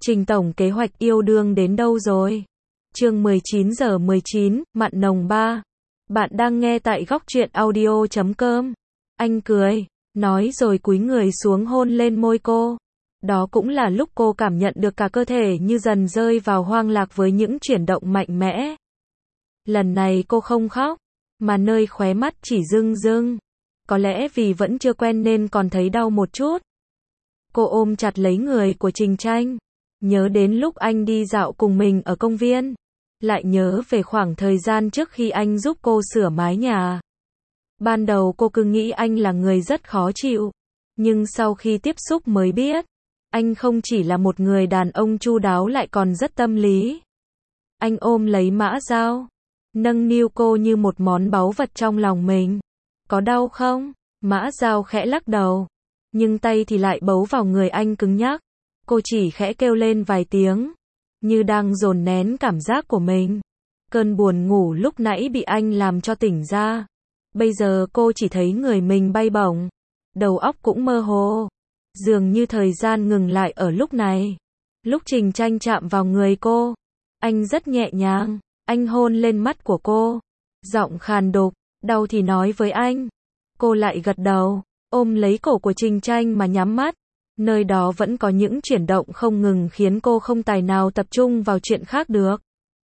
Trình tổng kế hoạch yêu đương đến đâu rồi? Chương 19:19, mặn nồng 3. Bạn đang nghe tại góc truyện audio.com. Anh cười, nói rồi cúi người xuống hôn lên môi cô. Đó cũng là lúc cô cảm nhận được cả cơ thể như dần rơi vào hoang lạc với những chuyển động mạnh mẽ. Lần này cô không khóc, mà nơi khóe mắt chỉ rưng rưng. Có lẽ vì vẫn chưa quen nên còn thấy đau một chút. Cô ôm chặt lấy người của Trình Tranh. Nhớ đến lúc anh đi dạo cùng mình ở công viên. Lại nhớ về khoảng thời gian trước khi anh giúp cô sửa mái nhà. Ban đầu cô cứ nghĩ anh là người rất khó chịu. Nhưng sau khi tiếp xúc mới biết, anh không chỉ là một người đàn ông chu đáo lại còn rất tâm lý. Anh ôm lấy Mã Dao, nâng niu cô như một món báu vật trong lòng mình. Có đau không? Mã Dao khẽ lắc đầu. Nhưng tay thì lại bấu vào người anh cứng nhắc. Cô chỉ khẽ kêu lên vài tiếng, như đang dồn nén cảm giác của mình. Cơn buồn ngủ lúc nãy bị anh làm cho tỉnh ra. Bây giờ cô chỉ thấy người mình bay bổng. Đầu óc cũng mơ hồ. Dường như thời gian ngừng lại ở lúc này. Lúc Trình Tranh chạm vào người cô, anh rất nhẹ nhàng. Anh hôn lên mắt của cô. Giọng khàn đục, đau thì nói với anh. Cô lại gật đầu, ôm lấy cổ của Trình Tranh mà nhắm mắt. Nơi đó vẫn có những chuyển động không ngừng khiến cô không tài nào tập trung vào chuyện khác được.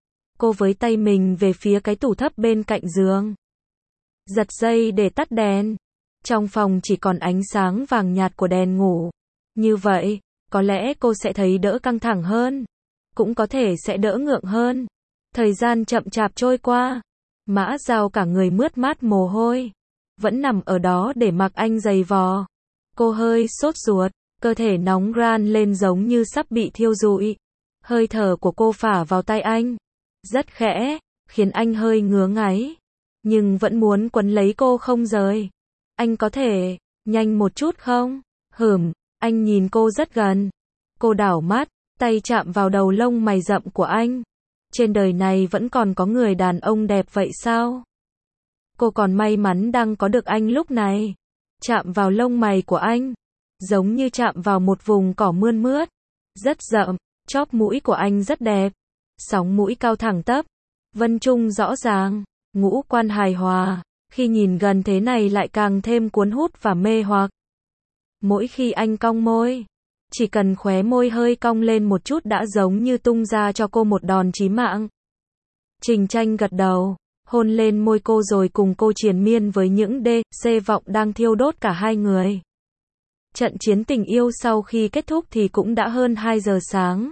Cô với tay mình về phía cái tủ thấp bên cạnh giường. Giật dây để tắt đèn. Trong phòng chỉ còn ánh sáng vàng nhạt của đèn ngủ. Như vậy, có lẽ cô sẽ thấy đỡ căng thẳng hơn. Cũng có thể sẽ đỡ ngượng hơn. Thời gian chậm chạp trôi qua. Mã Dao cả người mướt mát mồ hôi. Vẫn nằm ở đó để mặc anh giày vò. Cô hơi sốt ruột. Cơ thể nóng ran lên giống như sắp bị thiêu rụi. Hơi thở của cô phả vào tai anh. Rất khẽ, khiến anh hơi ngứa ngáy. Nhưng vẫn muốn quấn lấy cô không rời. Anh có thể, nhanh một chút không? Anh nhìn cô rất gần. Cô đảo mắt, tay chạm vào đầu lông mày rậm của anh. Trên đời này vẫn còn có người đàn ông đẹp vậy sao? Cô còn may mắn đang có được anh lúc này. Chạm vào lông mày của anh. Giống như chạm vào một vùng cỏ mươn mướt. Rất rậm, chóp mũi của anh rất đẹp. Sóng mũi cao thẳng tắp. Vân trung rõ ràng. Ngũ quan hài hòa. Khi nhìn gần thế này lại càng thêm cuốn hút và mê hoặc. Mỗi khi anh cong môi. Chỉ cần khóe môi hơi cong lên một chút đã giống như tung ra cho cô một đòn chí mạng. Trình Tranh gật đầu. Hôn lên môi cô rồi cùng cô triền miên với những c vọng đang thiêu đốt cả hai người. Trận chiến tình yêu sau khi kết thúc thì cũng đã hơn 2 giờ sáng.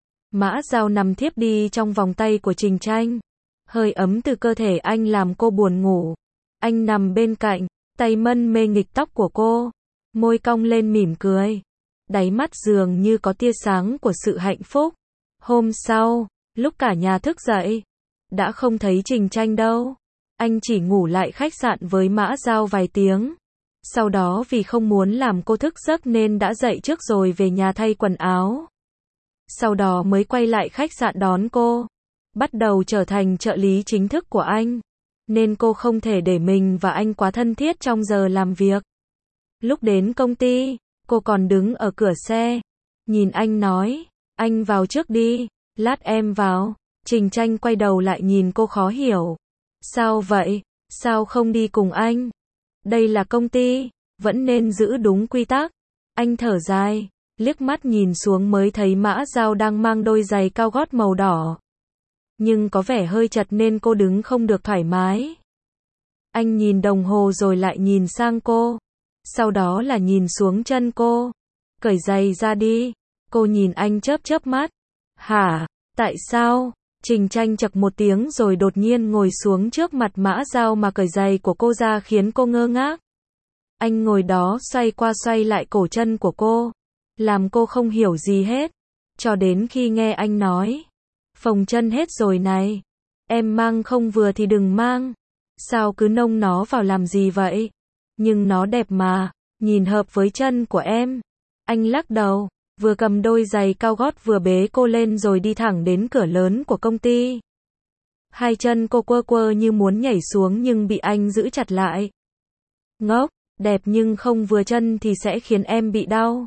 Mã Dao nằm thiếp đi trong vòng tay của Trình Tranh. Hơi ấm từ cơ thể anh làm cô buồn ngủ. Anh nằm bên cạnh, tay mân mê nghịch tóc của cô. Môi cong lên mỉm cười. Đáy mắt dường như có tia sáng của sự hạnh phúc. Hôm sau, lúc cả nhà thức dậy, đã không thấy Trình Tranh đâu. Anh chỉ ngủ lại khách sạn với Mã Dao vài tiếng. Sau đó vì không muốn làm cô thức giấc nên đã dậy trước rồi về nhà thay quần áo. Sau đó mới quay lại khách sạn đón cô. Bắt đầu trở thành trợ lý chính thức của anh. Nên cô không thể để mình và anh quá thân thiết trong giờ làm việc. Lúc đến công ty, cô còn đứng ở cửa xe. Nhìn anh nói, anh vào trước đi, lát em vào. Trình Tranh quay đầu lại nhìn cô khó hiểu. Sao vậy? Sao không đi cùng anh? Đây là công ty, vẫn nên giữ đúng quy tắc. Anh thở dài, liếc mắt nhìn xuống mới thấy Mã Dao đang mang đôi giày cao gót màu đỏ. Nhưng có vẻ hơi chật nên cô đứng không được thoải mái. Anh nhìn đồng hồ rồi lại nhìn sang cô. Sau đó là nhìn xuống chân cô. Cởi giày ra đi. Cô nhìn anh chớp chớp mắt. Hả? Tại sao? Trình Tranh chậc một tiếng rồi đột nhiên ngồi xuống trước mặt Mã Dao mà cởi giày của cô ra khiến cô ngơ ngác. Anh ngồi đó xoay qua xoay lại cổ chân của cô. Làm cô không hiểu gì hết. Cho đến khi nghe anh nói. Phồng chân hết rồi này. Em mang không vừa thì đừng mang. Sao cứ nông nó vào làm gì vậy? Nhưng nó đẹp mà. Nhìn hợp với chân của em. Anh lắc đầu. Vừa cầm đôi giày cao gót vừa bế cô lên rồi đi thẳng đến cửa lớn của công ty. Hai chân cô quơ quơ như muốn nhảy xuống nhưng bị anh giữ chặt lại. Ngốc, đẹp nhưng không vừa chân thì sẽ khiến em bị đau.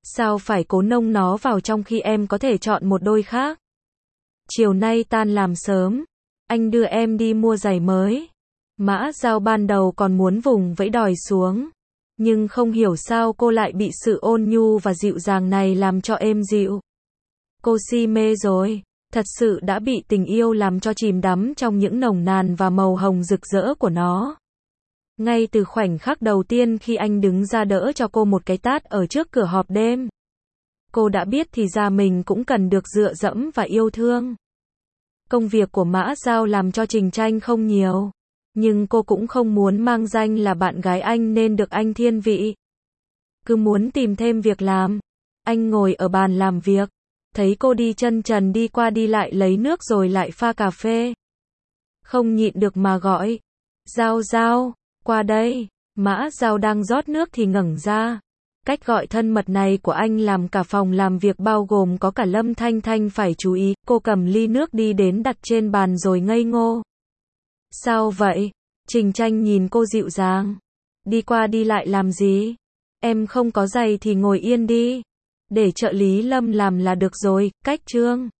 Sao phải cố nông nó vào trong khi em có thể chọn một đôi khác? Chiều nay tan làm sớm, anh đưa em đi mua giày mới. Mã Dao ban đầu còn muốn vùng vẫy đòi xuống, nhưng không hiểu sao cô lại bị sự ôn nhu và dịu dàng này làm cho êm dịu. Cô si mê rồi, thật sự đã bị tình yêu làm cho chìm đắm trong những nồng nàn và màu hồng rực rỡ của nó. Ngay từ khoảnh khắc đầu tiên khi anh đứng ra đỡ cho cô một cái tát ở trước cửa họp đêm, cô đã biết thì ra mình cũng cần được dựa dẫm và yêu thương. Công việc của Mã Dao làm cho Trình Tranh không nhiều, nhưng cô cũng không muốn mang danh là bạn gái anh nên được anh thiên vị. Cứ muốn tìm thêm việc làm. Anh ngồi ở bàn làm việc, thấy cô đi chân trần đi qua đi lại lấy nước rồi lại pha cà phê. Không nhịn được mà gọi, Dao Dao, qua đây. Mã Dao đang rót nước thì ngẩng ra. Cách gọi thân mật này của anh làm cả phòng làm việc bao gồm có cả Lâm Thanh Thanh phải chú ý. Cô cầm ly nước đi đến đặt trên bàn rồi ngây ngô. Sao vậy? Trình Tranh nhìn cô dịu dàng. Đi qua đi lại làm gì? Em không có giày thì ngồi yên đi. Để trợ lý Lâm làm là được rồi, cách Trương.